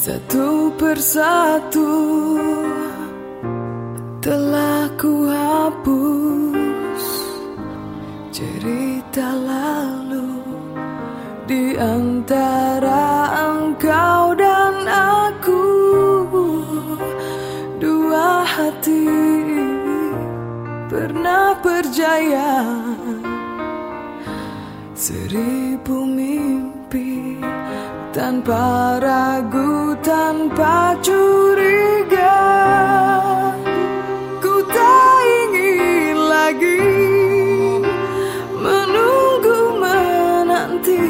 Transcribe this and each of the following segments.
Satu persatu telah ku hapus cerita lalu di antara engkau dan aku. Dua hati pernah berjaya, seribu mimpi tanpa ragu, tanpa curiga. Ku tak ingin lagi menunggu menanti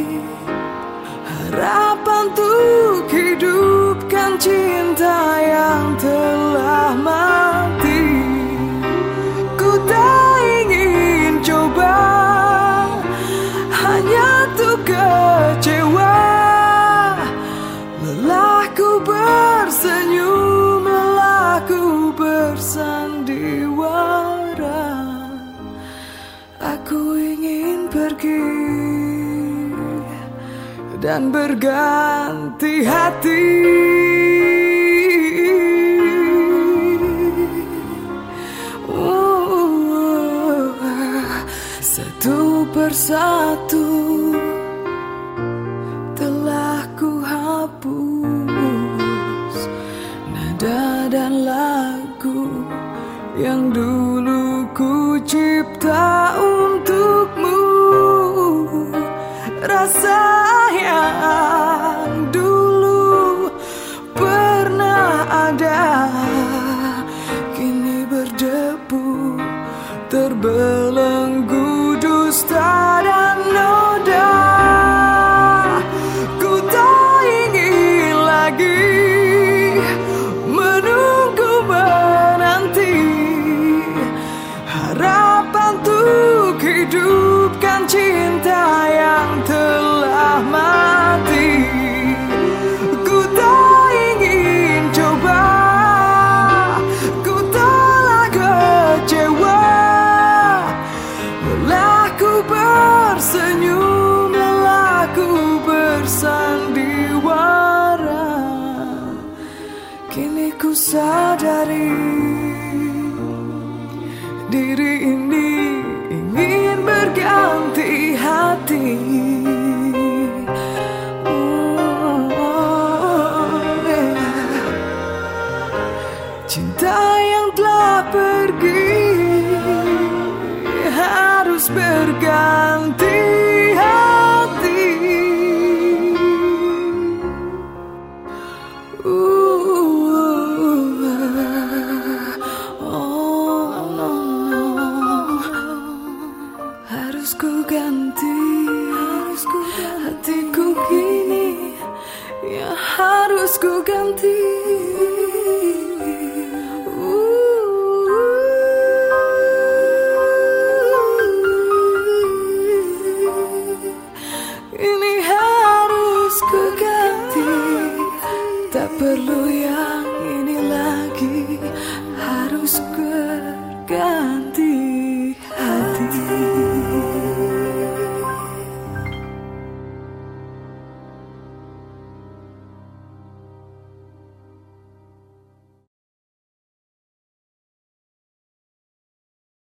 harapan untuk hidupkan cinta yang telah mati. Ku tak ingin coba hanya untuk kecewa. Lelahku bersenyum, lelahku bersandiwara. Aku ingin pergi dan berganti hati. Satu persatu telah ku hapus nada dan lagu yang dulu ku cipta untukmu. Rasa yang dulu pernah ada kini berdebu, terbelenggu dusta dan noda. Ku tak ingin lagi menunggu menanti harapan untuk hidupkan cinta yang telah mati. Ku tak ingin coba, ku telah kecewa. Lelahku bersenyum, lelahku bersandiwara. Kini ku sadari diri ini ingin berganti hati. Cinta yang telah pergi harus berganti hati. Harus ku ganti, hatiku kini, ya harus ku ganti. Ini harus ku ganti, tak perlu yang ini lagi, harus berganti hati.